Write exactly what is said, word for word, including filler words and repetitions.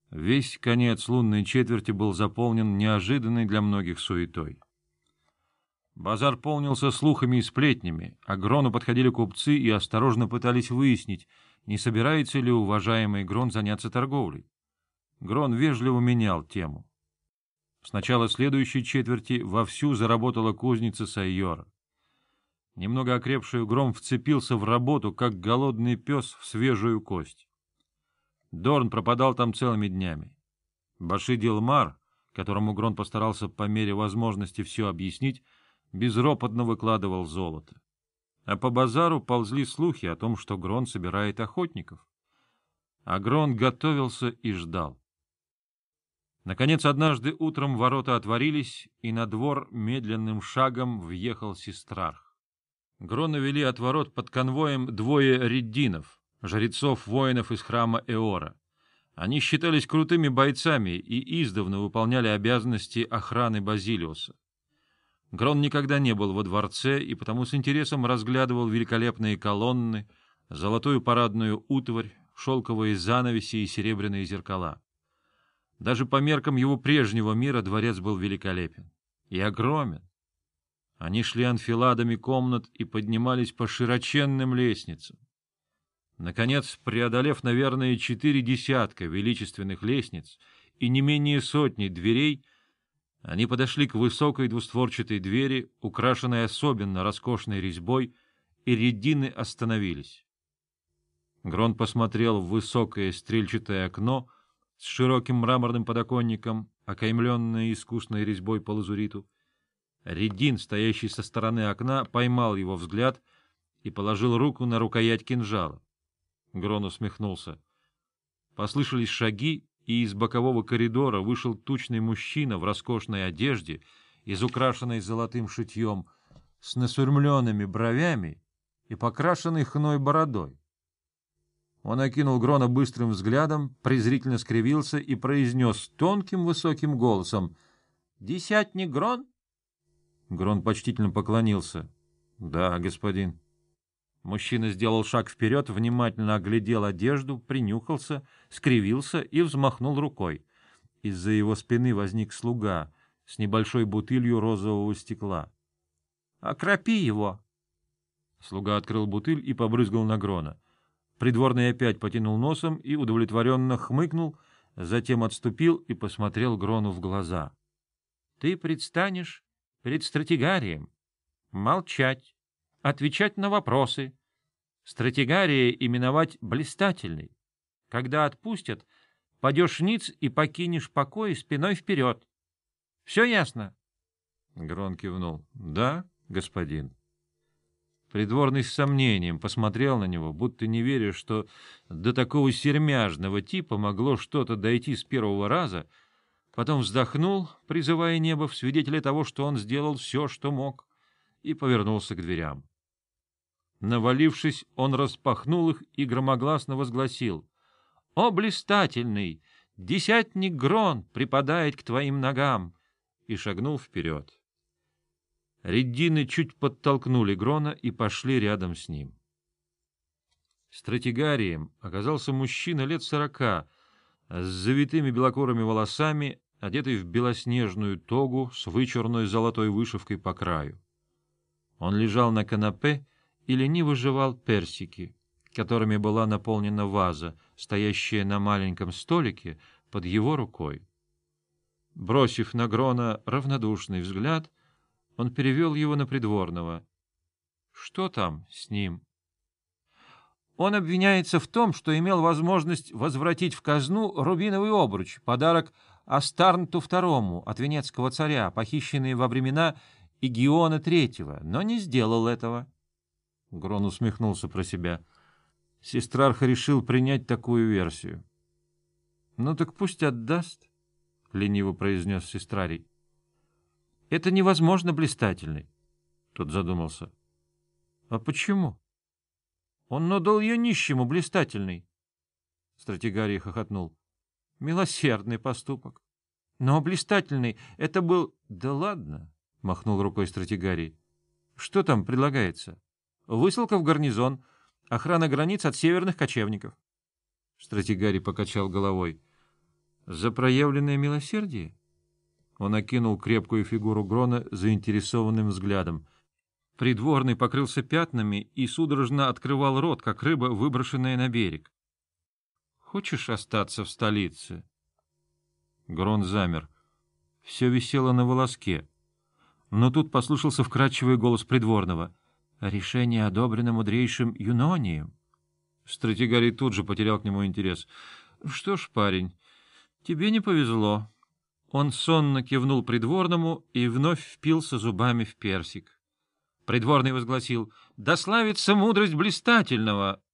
Весь конец лунной четверти был заполнен неожиданной для многих суетой. Базар полнился слухами и сплетнями, а к Грону подходили купцы и осторожно пытались выяснить, не собирается ли уважаемый Грон заняться торговлей. Грон вежливо менял тему. С начала следующей четверти вовсю заработала кузница Сайора. Немного окрепший Гром вцепился в работу, как голодный пес в свежую кость. Дорн пропадал там целыми днями. Баши Дилмар, которому Грон постарался по мере возможности все объяснить, безропотно выкладывал золото. А по базару ползли слухи о том, что Грон собирает охотников. А Грон готовился и ждал. Наконец, однажды утром ворота отворились, и на двор медленным шагом въехал сестрарх. Грона вели от ворот под конвоем двое реддинов, жрецов-воинов из храма Эора. Они считались крутыми бойцами и издавна выполняли обязанности охраны Базилиуса. Грон никогда не был во дворце и потому с интересом разглядывал великолепные колонны, золотую парадную утварь, шелковые занавеси и серебряные зеркала. Даже по меркам его прежнего мира дворец был великолепен и огромен. Они шли анфиладами комнат и поднимались по широченным лестницам. Наконец, преодолев, наверное, четыре десятка величественных лестниц и не менее сотни дверей, они подошли к высокой двустворчатой двери, украшенной особенно роскошной резьбой, и реддины остановились. Грон посмотрел в высокое стрельчатое окно с широким мраморным подоконником, окаймленное искусной резьбой по лазуриту. Реддин, стоящий со стороны окна, поймал его взгляд и положил руку на рукоять кинжала. Грон усмехнулся. Послышались шаги, и из бокового коридора вышел тучный мужчина в роскошной одежде, изукрашенной золотым шитьем, с насурмленными бровями и покрашенной хной бородой. Он окинул Грона быстрым взглядом, презрительно скривился и произнес тонким высоким голосом: «Десятник Грон?» Грон почтительно поклонился. «Да, господин». Мужчина сделал шаг вперед, внимательно оглядел одежду, принюхался, скривился и взмахнул рукой. Из-за его спины возник слуга с небольшой бутылью розового стекла. «Окропи его!» Слуга открыл бутыль и побрызгал на Грона. Придворный опять потянул носом и удовлетворенно хмыкнул, затем отступил и посмотрел Грону в глаза. — Ты предстанешь перед стратегарием. Молчать, отвечать на вопросы. Стратегария именовать блистательной. Когда отпустят, падешь ниц и покинешь покой спиной вперед. Все ясно? Грон кивнул. — Да, господин. Придворный с сомнением посмотрел на него, будто не веря, что до такого сермяжного типа могло что-то дойти с первого раза, потом вздохнул, призывая небо в свидетеля того, что он сделал все, что мог, и повернулся к дверям. Навалившись, он распахнул их и громогласно возгласил: — О, блистательный! Десятник Грон припадает к твоим ногам! И шагнул вперед. Реддины чуть подтолкнули Грона и пошли рядом с ним. Стратегарием оказался мужчина лет сорока, с завитыми белокурыми волосами, одетый в белоснежную тогу с вычурной золотой вышивкой по краю. Он лежал на канапе и лениво жевал персики, которыми была наполнена ваза, стоящая на маленьком столике под его рукой. Бросив на Грона равнодушный взгляд, он перевел его на придворного. — Что там с ним? — Он обвиняется в том, что имел возможность возвратить в казну рубиновый обруч, подарок Астарнту второму от венецкого царя, похищенный во времена Игиона третьего, но не сделал этого. Грон усмехнулся про себя. Сестрарх решил принять такую версию. — Ну так пусть отдаст, — лениво произнес сестрарий. — Это невозможно, блистательный. Тот задумался. — А почему? — Он отдал ее нищему, блистательный. Стратегарий хохотнул. — Милосердный поступок. — Но, блистательный, это был... — Да ладно, — махнул рукой стратегарий. — Что там предлагается? — Высылка в гарнизон, охрана границ от северных кочевников. Стратегарий покачал головой. — За проявленное милосердие? Он окинул крепкую фигуру Грона заинтересованным взглядом. Придворный покрылся пятнами и судорожно открывал рот, как рыба, выброшенная на берег. — Хочешь остаться в столице? Грон замер. Все висело на волоске. Но тут послышался вкрадчивый голос придворного. — Решение одобрено мудрейшим Юнонием. Стратигарий тут же потерял к нему интерес. — Что ж, парень, тебе не повезло. Он сонно кивнул придворному и вновь впился зубами в персик. Придворный возгласил: — Да славится мудрость блистательного!